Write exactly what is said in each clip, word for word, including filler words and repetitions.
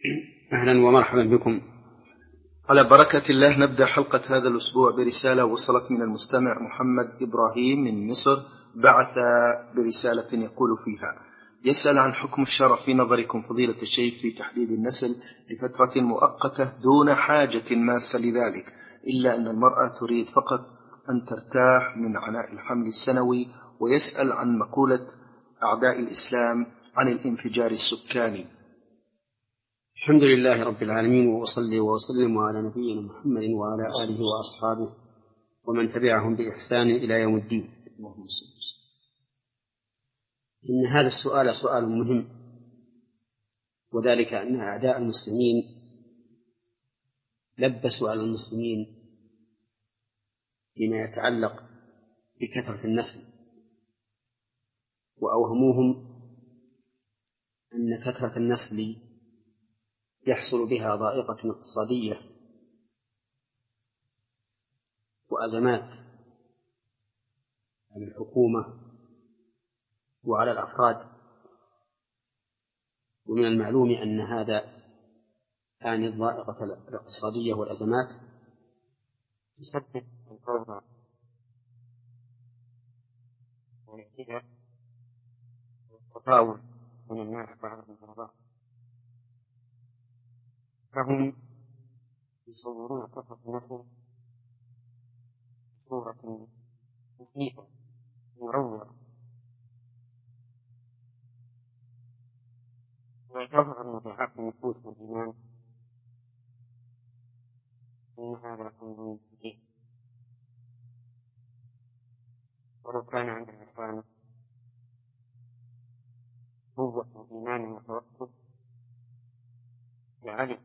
أهلا ومرحبا بكم. على بركة الله نبدأ حلقة هذا الأسبوع برسالة وصلت من المستمع محمد إبراهيم من مصر، بعث برسالة يقول فيها: يسأل عن حكم الشرع في نظركم فضيلة الشيخ في تحديد النسل لفترة مؤقتة دون حاجة ماسة لذلك، إلا أن المرأة تريد فقط أن ترتاح من عناء الحمل السنوي، ويسأل عن مقولة أعداء الإسلام عن الانفجار السكاني. الحمد لله رب العالمين، وأصلي وأسلم على نبينا محمد وعلى آله وأصحابه ومن تبعهم بإحسان إلى يوم الدين. إن هذا السؤال سؤال مهم، وذلك أن أعداء المسلمين لبسوا على المسلمين فيما يتعلق بكثرة النسل، وأوهموهم أن كثرة النسل يحصل بها ضائقة اقتصادية وأزمات على الحكومة وعلى الأفراد. ومن المعلوم أن هذا يعني الضائقة الاقتصادية والأزمات تسبب الفوضى والاعتداء والتطاول من الناس بعضهم على بعض، فهم يصورون كثرة النسل بصورة مخيفة مروعة، ويظهر أن ضعاف النفوس والإيمان إن هذا أمر جديد. ولو كان عند الإنسان قوة إيمان وتوكل لعلم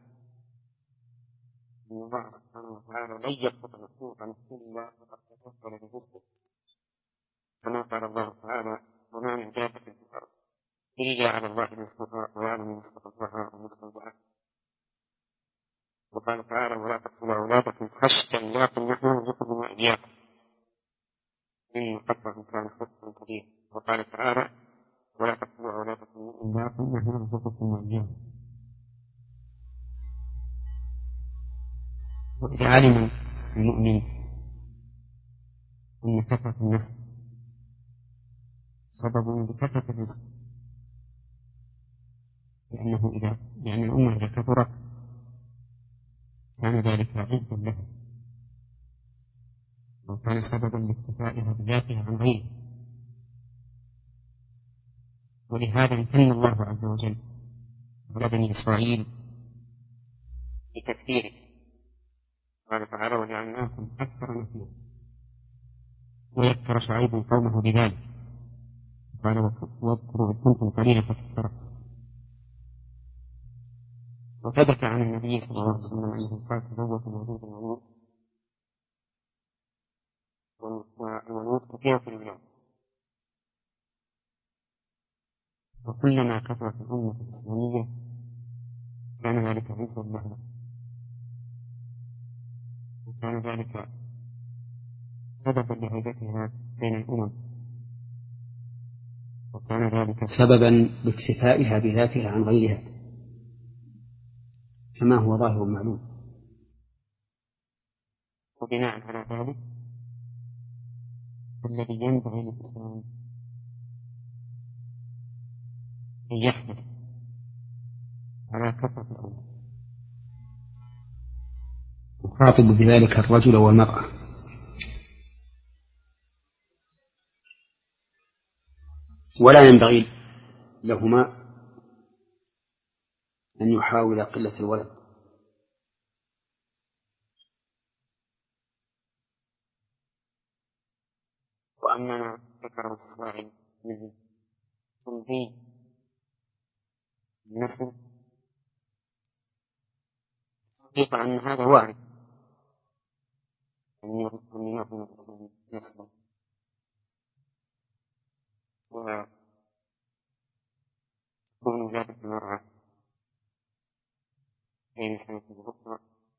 أن الله سبحانه وتعالى لن يسقط مخلوقا إلا وقد تكفل برزقه، كما قال الله تعالى: وما من دابة في الأرض إلا على الله رزقها ويعلم مستقرها ومستودعها. وقال تعالى: ولا تقتلوا أولادكم خشية إملاق نحن نرزقكم وإياكم إن قتلهم كان خطأ كبيرا. وقال تعالى: ولا تقتلوا أولادكم من إملاق نحن نرزقكم وإياكم. وإذا علم المؤمن أن كثرة النسل سبب لكثرة الرزق، لأنه إذا يعني الأمة إذا كثرت كان ذلك عزا لها، وكان سببا لاكتفائها بذاتها عن غيره. ولهذا امتن الله عز وجل على بني إسرائيل بتكثيره، قال تعالى: وجعلناكم أكثر نفيرا. ويذكر شعيب قومه بذلك، قال: واذكروا إذ كنتم قليلا فكثركم. وثبت عن النبي صلى الله عليه وسلم أنه قال: تزوجوا الولود الولود، والولود كثيرة في البلاد. وكلما كثرت الأمة الإسلامية كان ذلك عزا لها، وكان ذلك سببا لهيبتها بين الأمم، وكان ذلك سببا لاكتفائها بذاتها عن غيرها، كما هو ظاهر معلوم. وبناء على ذلك الذي ينبغي للإسلام أن يحدث على كثرة الأمم، يخاطب بذلك الرجل والمرأة، ولا ينبغي لهما أن يحاول قلة الولد. وأما ما ذكره السائل من تنظيم النسل، حقيقة أن هذا وارد أن ينظم الإسلام نفسه، وتكون ولادة المرأة بين سنة وأخرى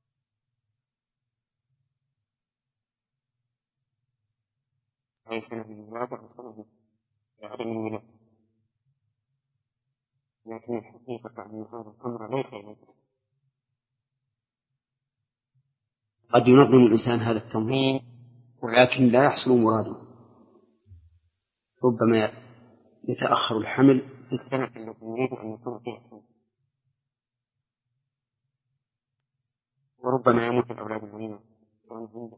أي سنة من الولادة أو سنة بعدم الولادة، لكن الحقيقة أن هذا الأمر ليس إليه. قد ينظم الإنسان هذا التنظيم ولكن لا يحصل مراده، ربما يتأخر الحمل في السنة التي يريد أن يكون فيها حمل، وربما يموت الأولاد المهمة عنده.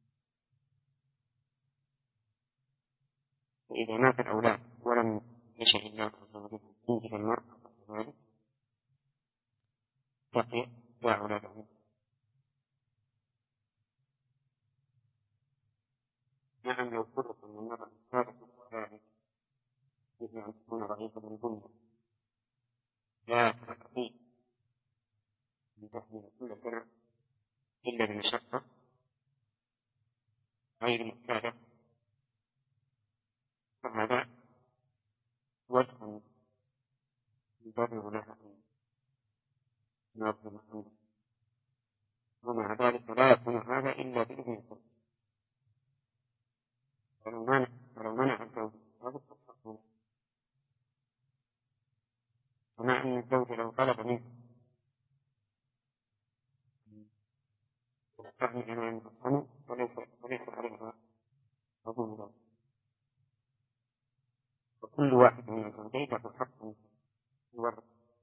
فإذا مات الأولاد ولم يشاء الله عز وجل ينجب المرء ذلك بقي لا أولاد عنه. نعم لو فرق من المرأة الثالثة ذلك مثل أن تكون ضعيفة البنية لا تستطيع أن تحمل كل سنة إلا بمشقة غير معتادة، فهذا وجه يبرر لها أن تنظم الحمل، ومع ذلك لا يكون هذا إلا بإذن الزوج. فلو منع فلو منع الزوج هذا التصرف، ومع أن الزوج لو طلب منه يستغني عن الحمل وليس وليس عليها عضو ذلك، وكل واحد من الزوجين له حق يورث.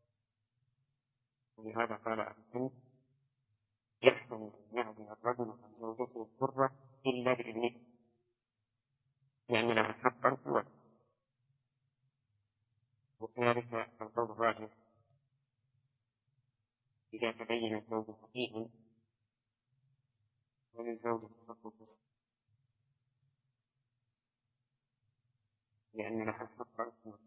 ولهذا قال أهل العلم يحسن أن يعزل الرجل عن زوجته الحرة إلا بإذنه، لأن لها حقا في الورث. وكذلك القول الراجح إذا تبين الزوج حقيقا وللزوج حق لأن لها حقا في الورث.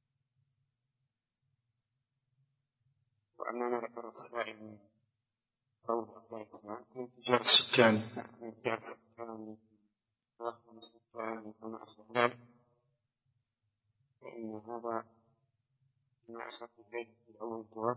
وأما ما ذكر السائل من قول الله الإسلام من تجار السكان من تجار السكان وأخذ السكان وما أشبه ذلك، فإن هذا ما أشرت إليه في أول الجواب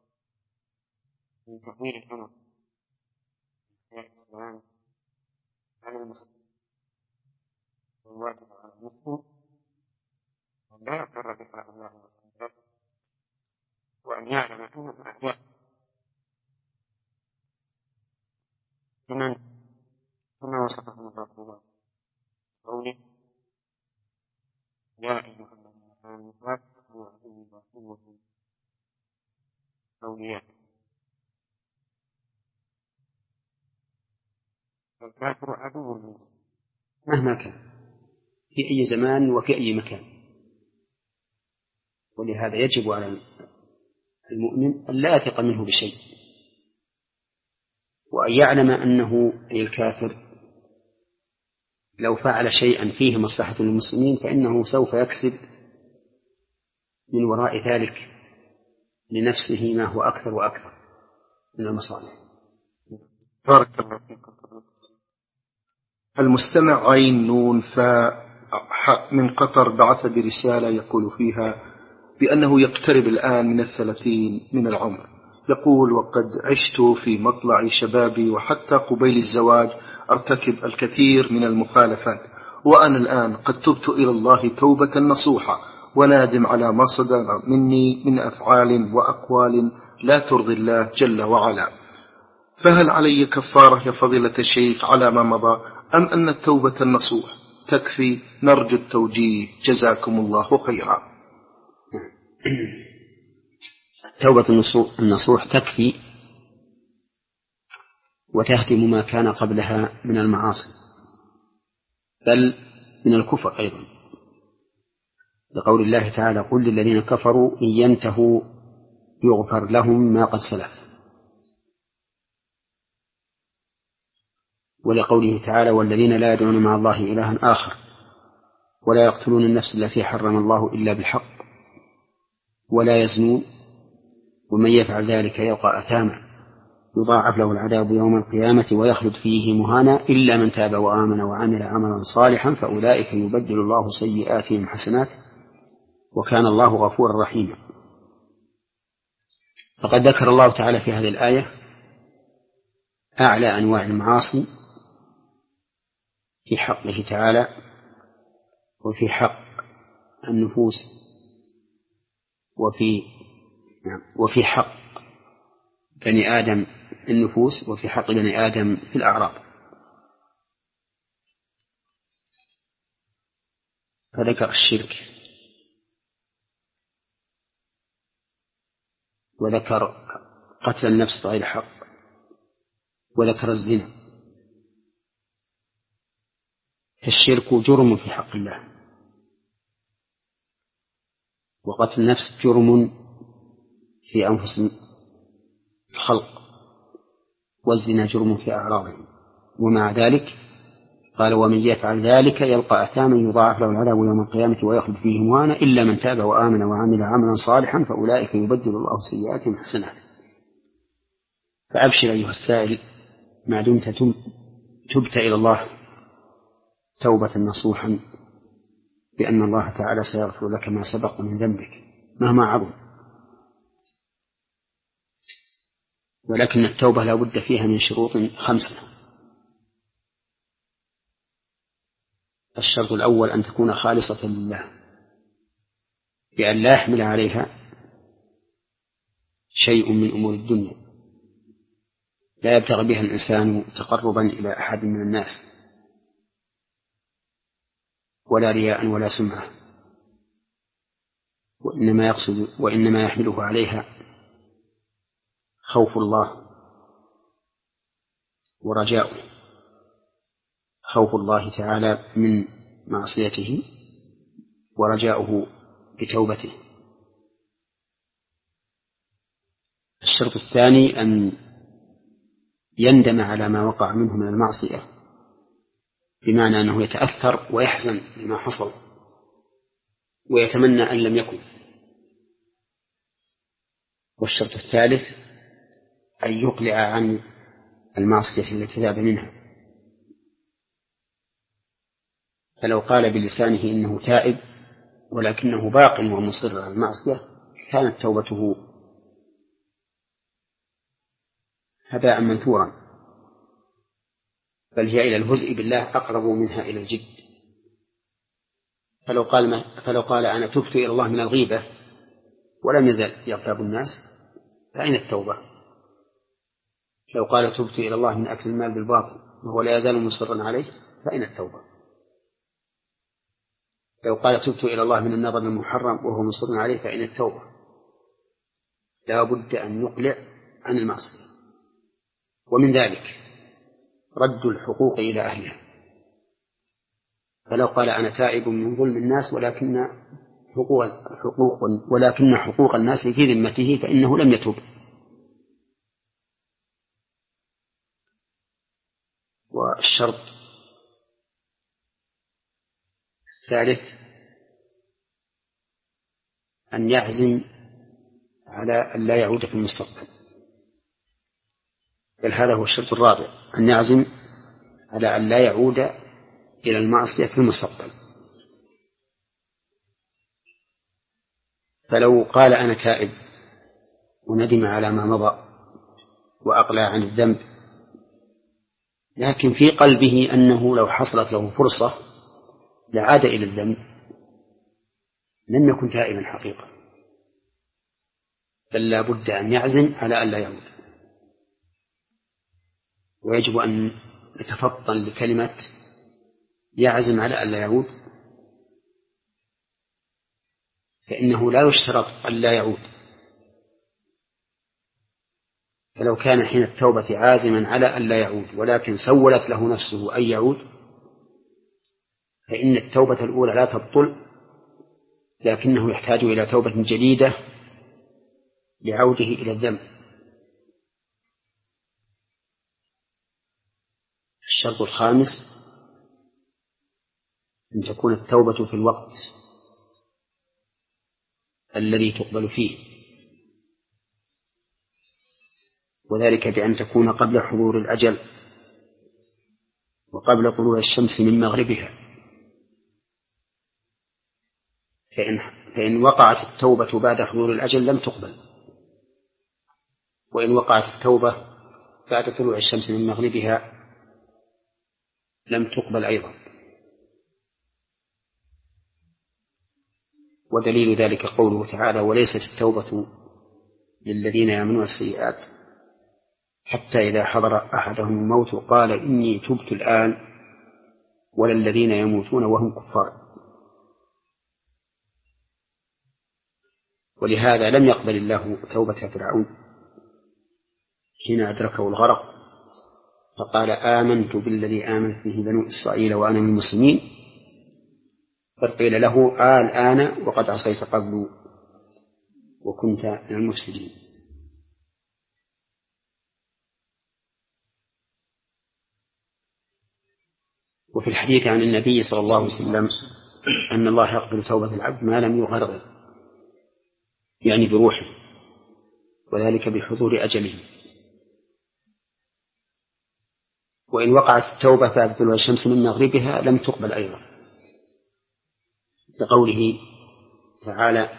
من تحويل الأمر من الإسلام على المسلم، والواجب على المسلم أن لا يقر بقاء الله وسلم، وأن يعلم أنه أحياء لمن كما وصفهم الله تعالى قوله يا أيها الذين آمنوا لا تتخذوا عدوي وعدوكم أولياء. الكافر عدو منه مهما كان في أي زمان وفي أي مكان، ولهذا يجب على المؤمن أن لا يثق منه بشيء، وأن يعلم أنه أي الكافر لو فعل شيئا فيه مصلحة للمسلمين فإنه سوف يكسب من وراء ذلك لنفسه ما هو أكثر وأكثر من المصالح. بارك الله فيكم. المستمع عين نون فاء من قطر بعث برسالة يقول فيها بأنه يقترب الآن من الثلاثين من العمر. يقول وقد عشت في مطلع شبابي وحتى قبيل الزواج أرتكب الكثير من المخالفات، وأنا الآن قد تبت إلى الله توبة نصوحة ونادم على ما صدر مني من أفعال وأقوال لا ترضي الله جل وعلا، فهل علي كفارة يا فضيلة الشيخ على ما مضى أم أن التوبة النصوح تكفي؟ نرجو التوجيه جزاكم الله خيرا. توبة النصوح تكفي وتهدم ما كان قبلها من المعاصي بل من الكفر أيضا، لقول الله تعالى قل للذين كفروا إن ينتهوا يغفر لهم ما قد سلف، ولقوله تعالى والذين لا يدعون مع الله إلها آخر ولا يقتلون النفس التي حرم الله إلا بالحق ولا يزنون ومن يفعل ذلك يلقى أثاما يضاعف له العذاب يوم القيامة ويخلد فيه مهانا إلا من تاب وآمن وعمل عملا صالحا فأولئك يبدل الله سيئاتهم حسنات وكان الله غفورا رحيما. فقد ذكر الله تعالى في هذه الآية أعلى أنواع المعاصي في حقه تعالى وفي حق النفوس وفي وفي حق بني آدم النفوس وفي حق بني آدم في الأعراض. فذكر الشرك وذكر قتل النفس بغير حق وذكر الزنا. فالشرك جرم في حق الله، وقتل النفس جرم في أنفس الخلق، والزنا جرم في أعراضهم. ومع ذلك قال ومن يفعل ذلك يلقى أثاما يضاعف له العذاب يوم القيامة ويخلد فيه مهانا إلا من تاب وآمن وعمل عملا صالحا فأولئك يبدل الله سيئاتهم حسنات. فأبشر أيها السائل ما دمت تبت إلى الله توبة نصوحا بأن الله تعالى سيغفر لك ما سبق من ذنبك مهما عظم. ولكن التوبة لا بد فيها من شروط خمسة. الشرط الأول أن تكون خالصة لله بأن لا يحمل عليها شيء من أمور الدنيا، لا يبتغي بها الإنسان تقربا إلى أحد من الناس، ولا رياء ولا سمعة، وإنما يقصد وإنما يحمله عليها خوف الله ورجاؤه، خوف الله تعالى من معصيته ورجاؤه بتوبته. الشرط الثاني أن يندم على ما وقع منه من المعصية، بمعنى أنه يتأثر ويحزن لما حصل ويتمنى أن لم يكن. والشرط الثالث أن يقلع عن المعصية التي تاب منها، فلو قال بلسانه إنه تائب ولكنه باق ومصر على المعصية كانت توبته هباء منثورا، بل هي إلى الهزء بالله أقرب منها إلى الجد. فلو قال, ما فلو قال أنا تبت إلى الله من الغيبة ولم يزل يغتاب الناس فأين التوبة؟ لو قال تبت إلى الله من أكل المال بالباطل وهو لا يزال مصرا عليه فأين التوبة؟ لو قال تبت إلى الله من النظر المحرم وهو مصر عليه فأين التوبة؟ لا بد أن يقلع عن المعصية. ومن ذلك رد الحقوق إلى أهلها، فلو قال أنا تائب من ظلم الناس ولكن حقوق, حقوق ولكن حقوق الناس في ذمته فإنه لم يتوب. والشرط الثالث أن يعزم على أن لا يعود في المستقبل، بل هذا هو الشرط الرابع، أن يعزم على أن لا يعود إلى المعصية في المستقبل. فلو قال أنا تائب وندم على ما مضى وأقلع عن الذنب، لكن في قلبه أنه لو حصلت له فرصة لعاد إلى الذنب لم يكن تائبا حقيقة، بل لا بد أن يعزم على أن لا يعود. ويجب أن يتفطن لكلمة يعزم على أن لا يعود، فإنه لا يشترط أن لا يعود. فلو كان حين التوبة عازما على أن لا يعود ولكن سولت له نفسه أن يعود فإن التوبة الأولى لا تبطل، لكنه يحتاج إلى توبة جديدة لعوده إلى الذنب. الشرط الخامس أن تكون التوبة في الوقت الذي تقبل فيه، وذلك بأن تكون قبل حضور الأجل وقبل طلوع الشمس من مغربها. فإن, فإن وقعت التوبة بعد حضور الأجل لم تقبل، وإن وقعت التوبة بعد طلوع الشمس من مغربها لم تقبل أيضا. ودليل ذلك قوله تعالى وليست التوبة للذين يعملون السيئات حتى إذا حضر أحدهم الموت قال إني تبت الآن ولا الذين يموتون وهم كفار. ولهذا لم يقبل الله توبة فرعون حين أدركه الغرق، فقال آمنت بالذي آمنت به بنو إسرائيل وأنا من المسلمين، فقيل له آل آن وقد عصيت قبل وكنت من المفسدين. وفي الحديث عن النبي صلى الله عليه وسلم أن الله يقبل توبة العبد ما لم يغرغر، يعني بروحه، وذلك بحضور أجله. وإن وقعت التوبة فأبدلها الشمس من مغربها لم تقبل أيضا، لقوله تعالى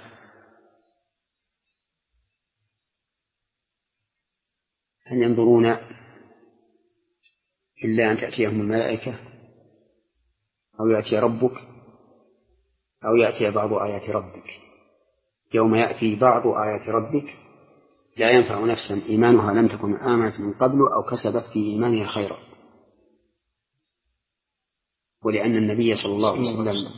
هل ينظرون إلا أن تأتيهم الملائكة أو يأتي ربك أو يأتي بعض آيات ربك. يوم يأتي بعض آيات ربك لا ينفع نفسا إيمانها لم تكن آمنت من قبل أو كسبت في إيمانها خيرا. ولأن النبي صلى الله عليه وسلم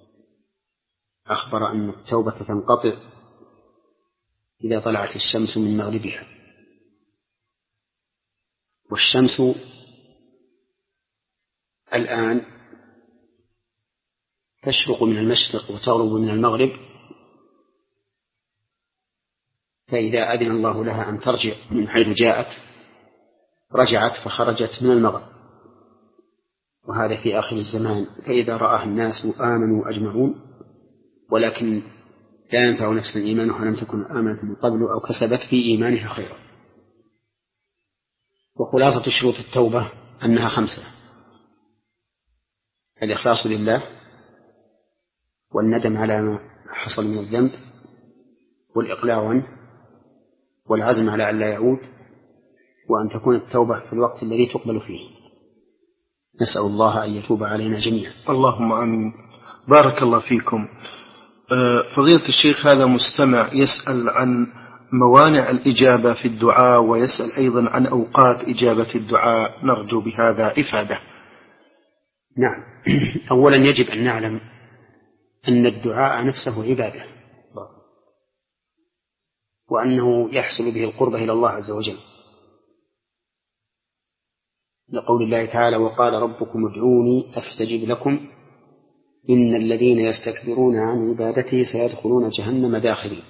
أخبر أن التوبة تنقطع إذا طلعت الشمس من مغربها، والشمس الآن تشرق من المشرق وتغرب من المغرب، فإذا أذن الله لها أن ترجع من حيث جاءت رجعت فخرجت من المغرب، وهذا في آخر الزمان. فإذا رآها الناس آمنوا أجمعون، ولكن لا ينفع نفسا إيمانها لم تكن آمنت من قبل أو كسبت في إيمانها خيرا. وخلاصة شروط التوبة أنها خمسة: الإخلاص لله، والندم على ما حصل من الذنب، والإقلاع عنه، والعزم على أن لا يعود، وأن تكون التوبة في الوقت الذي تقبل فيه. نسأل الله أن يتوب علينا جميعا. اللهم آمين. بارك الله فيكم. فضيلة الشيخ، هذا مستمع يسأل عن موانع الإجابة في الدعاء، ويسأل أيضا عن أوقات إجابة الدعاء، نرجو بهذا إفادة. نعم. أولا يجب أن نعلم أن الدعاء نفسه عبادة، وأنه يحصل به القربة إلى الله عز وجل، لقول الله تعالى وقال ربكم ادعوني أستجب لكم إن الذين يستكبرون عن عبادتي سيدخلون جهنم داخرين.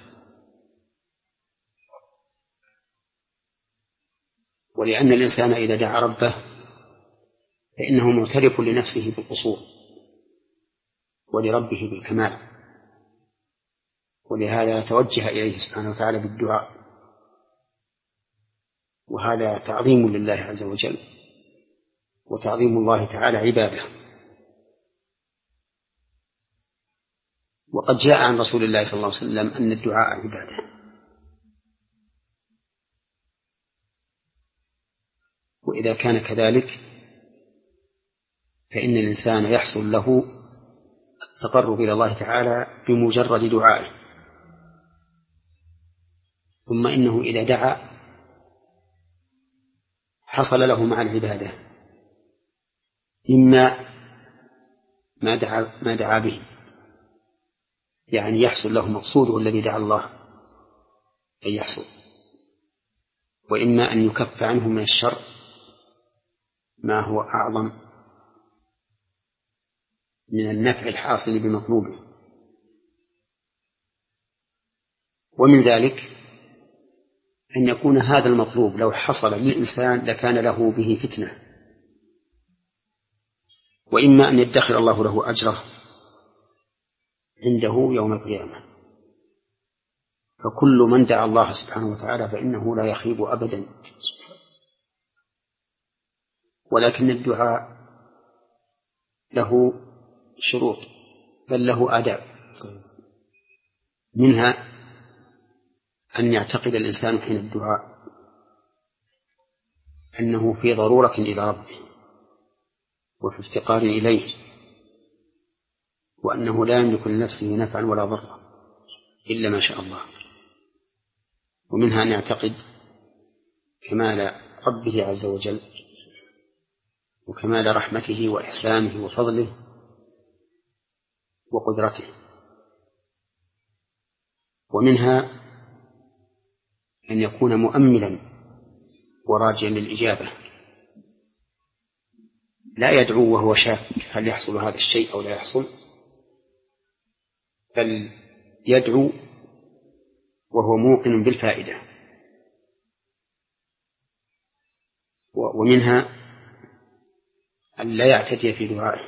ولأن الإنسان إذا دعا ربه فإنه معترف لنفسه بالقصور ولربه بالكمال، ولهذا توجه إليه سبحانه وتعالى بالدعاء، وهذا تعظيم لله عز وجل، وتعظيم الله تعالى عبادة. وقد جاء عن رسول الله صلى الله عليه وسلم أن الدعاء عبادة. وإذا كان كذلك فإن الإنسان يحصل له التقرب إلى الله تعالى بمجرد دعائه. ثم إنه إذا دعا حصل له مع العبادة إما ما دعا, ما دعا به، يعني يحصل له مقصوده الذي دعا الله أن يحصل، وإما أن يكف عنه من الشر ما هو أعظم من النفع الحاصل بمطلوبه. ومن ذلك أن يكون هذا المطلوب لو حصل للإنسان لكان له به فتنة، وإما أن يدخر الله له أجره عنده يوم القيامة. فكل من دعا الله سبحانه وتعالى فإنه لا يخيب أبدا. ولكن الدعاء له شروط، بل له آداب، منها أن يعتقد الإنسان حين الدعاء أنه في ضرورة إلى ربه وفي افتقار إليه، وأنه لا يملك لنفسه نفعا ولا ضرا إلا ما شاء الله. ومنها أن يعتقد كمال ربه عز وجل وكمال رحمته وإحسانه وفضله وقدرته. ومنها أن يكون مؤملا وراجيا للإجابة، لا يدعو وهو شاك هل يحصل هذا الشيء أو لا يحصل، بل يدعو وهو موقن بالفائدة. ومنها أن لا يعتدي في دعائه،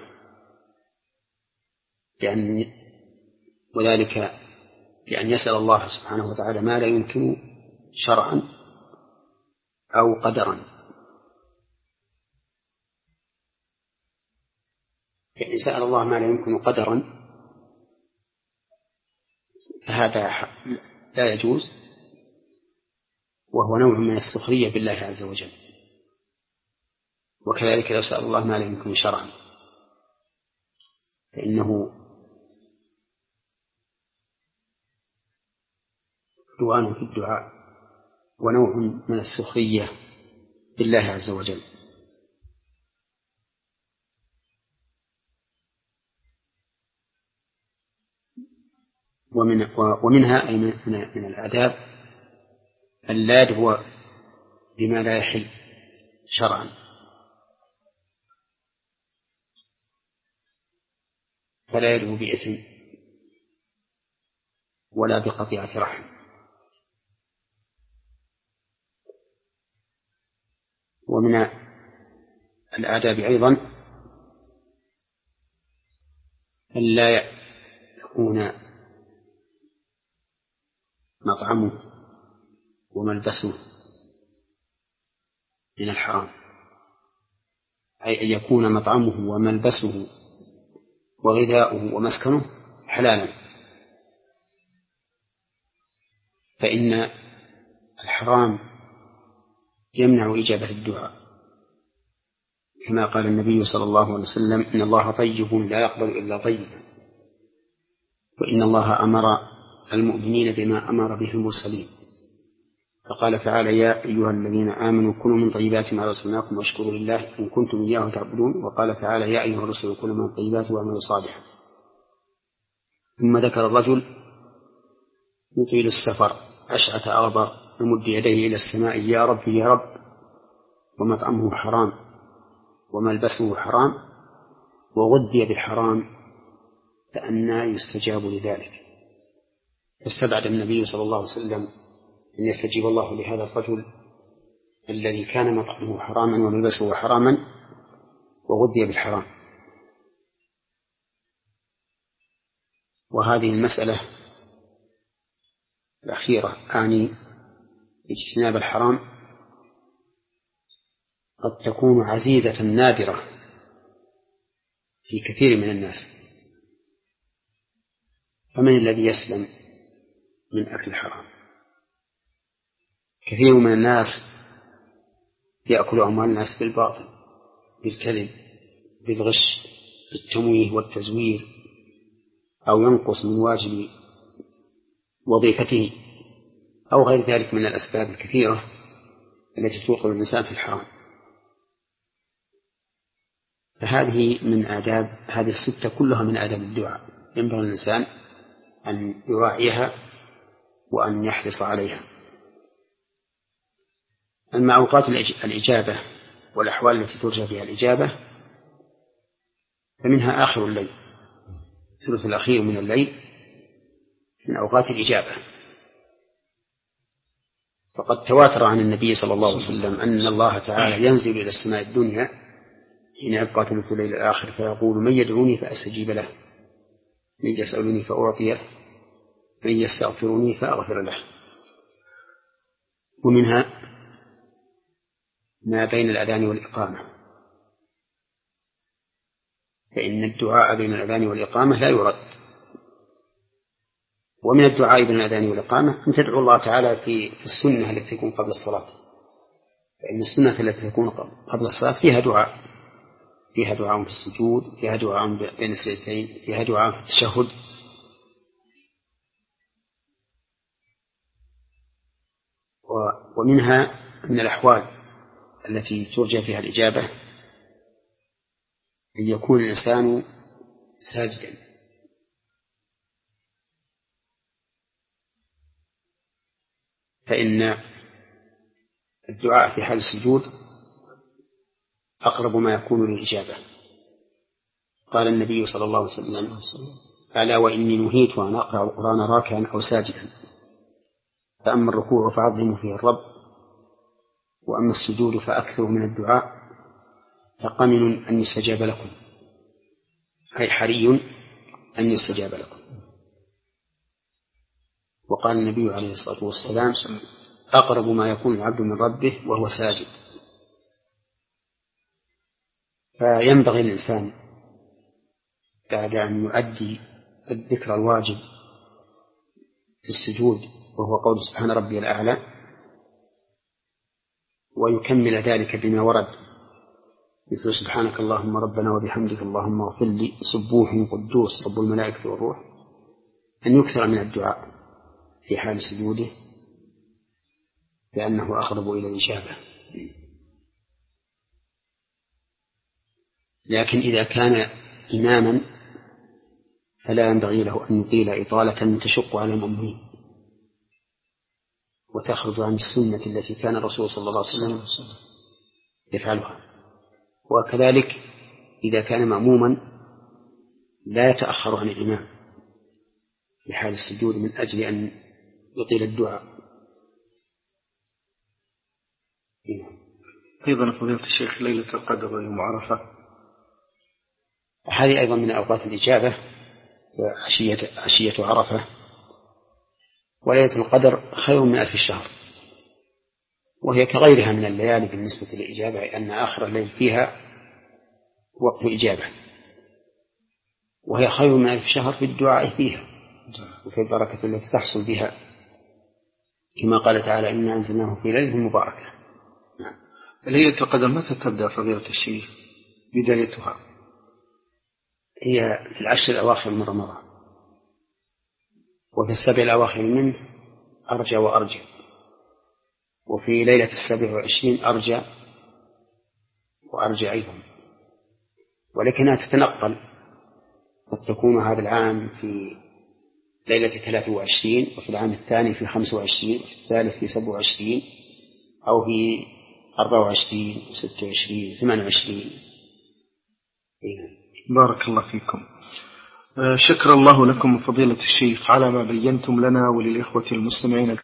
لأن وذلك بأن يسأل الله سبحانه وتعالى ما لا يمكن شرعا أو قدرا. فإن سأل الله ما لا يمكن قدرا فهذا لا يجوز، وهو نوع من السخرية بالله عز وجل. وكذلك لو سأل الله ما لا يمكن شرعا فإنه عدوان في الدعاء ونوع من السخرية بالله عز وجل. ومن ومنها أي من الآداب أن لا يدعو بما لا يحل شرعا، فلا يدعو بإثم ولا بقطيعة رحم. ومن الآداب أيضا أن لا يكون مطعمه وملبسه من الحرام، أي أن يكون مطعمه وملبسه وغذاؤه ومسكنه حلالا، فإن الحرام يمنع إجابة الدعاء، كما قال النبي صلى الله عليه وسلم: إن الله طيب لا يقبل إلا طيبا. وإن الله أمر المؤمنين بما أمر به المرسلين، فقال تعالى: يا أيها الذين آمنوا كلوا من طيبات ما رزقناكم واشكروا لله إن كنتم إياه تعبدون. وقال تعالى: يا أيها الرسل كلوا من الطيبات واعملوا صالحا. ثم ذكر الرجل يطيل السفر أشعث أغبر يمد يديه إلى السماء: يا رب يا رب، ومطعمه حرام وملبسه حرام وغذي بالحرام، فأنى يستجاب لذلك؟ فاستبعد النبي صلى الله عليه وسلم أن يستجيب الله لهذا الرجل الذي كان مطعمه حراما وملبسه حراما وغذي بالحرام. وهذه المسألة الأخيرة أعني اجتناب الحرام قد تكون عزيزة نادرة في كثير من الناس، فمن الذي يسلم من أكل الحرام؟ كثير من الناس يأكل أموال الناس بالباطل، بالكذب، بالغش، بالتمويه والتزوير، أو ينقص من واجب وظيفته، أو غير ذلك من الأسباب الكثيرة التي توقع الإنسان في الحرام. فهذه من آداب، هذه الستة كلها من آداب الدعاء، ينبغي الإنسان أن يراعيها وأن يحرص عليها. أما أوقات الإجابة والأحوال التي ترجى فيها الإجابة فمنها آخر الليل، الثلث الأخير من الليل من أوقات الإجابة. فقد تواتر عن النبي صلى الله عليه وسلم أن الله تعالى ينزل إلى السماء الدنيا حين يبقى ثلث الليل الآخر فيقول: من يدعوني فأستجيب له، من يسألني فأعطيه، من يستغفرني فأغفر له. ومنها ما بين الأذان والإقامة، فإن الدعاء بين الأذان والإقامة لا يرد. ومن الدعاء بين الأذان والإقامة أن تدعو الله تعالى في السنة التي تكون قبل الصلاة، فإن السنة التي تكون قبل الصلاة فيها دعاء، فيها دعاء في السجود، فيها دعاء بين السجدتين، فيها دعاء في التشهد. ومنها من الأحوال التي ترجى فيها الإجابة أن يكون الإنسان ساجدا، فإن الدعاء في حال السجود أقرب ما يكون للإجابة. قال النبي صلى الله عليه وسلم: ألا وإني نهيت أن أقرأ القرآن راكعا أو ساجدا، فأما الركوع فعظموا فيه الرب، وأما السجود فأكثروا من الدعاء، فقمن أن يستجاب لكم، أي حري أن يستجاب لكم. وقال النبي عليه الصلاة والسلام: أقرب ما يكون العبد من ربه وهو ساجد. فينبغي الإنسان بعد أن يؤدي الذكر الواجب في السجود وهو قول سبحان ربي الأعلى، ويكمل ذلك بما ورد مثل سبحانك اللهم ربنا وبحمدك اللهم اغفر لي سبوح قدوس رب الملائكة والروح، أن يكثر من الدعاء في حال سجوده لأنه أقرب إلى الإجابة. لكن إذا كان إماما فلا ينبغي له أن يطيل إطالة تشق على المؤمنين وتخرج عن السنة التي كان الرسول صلى الله عليه وسلم يفعلها. وكذلك إذا كان مأموما لا يتأخر عن الإمام في حال السجود من أجل أن يطيل الدعاء. أيضا فضيلة الشيخ ليلة القدر ويوم عرفة هذه أيضا من أوقات الإجابة، عشية, عشية عرفة. وليلة القدر خير من ألف الشهر، وهي كغيرها من الليالي بالنسبة للإجابة، أن آخر الليل فيها وقت إجابة، وهي خير من ألف شهر في الدعاء فيها وفي البركة التي تحصل بها، كما قال تعالى: إنا أنزلناه في ليلة مباركة. ليلة القدر متى تبدأ فضيلة الشيخ بدايتها؟ هي في العشر الأواخر من رمضان، وفي السبع الأواخر منه أرجى وأرجى، وفي ليلة السابع والعشرين أرجى وأرجى أيضا، ولكنها تتنقل، قد تكون هذا العام في ليلة ثلاثة وعشرين، وفي العام الثاني في خمسة وعشرين، وفي الثالث في سبع وعشرين، أو في أربع وعشرين وستة وعشرين ثمان وعشرين. بارك الله فيكم. شكر الله لكم فضيلة الشيخ على ما بينتم لنا وللإخوة المستمعين.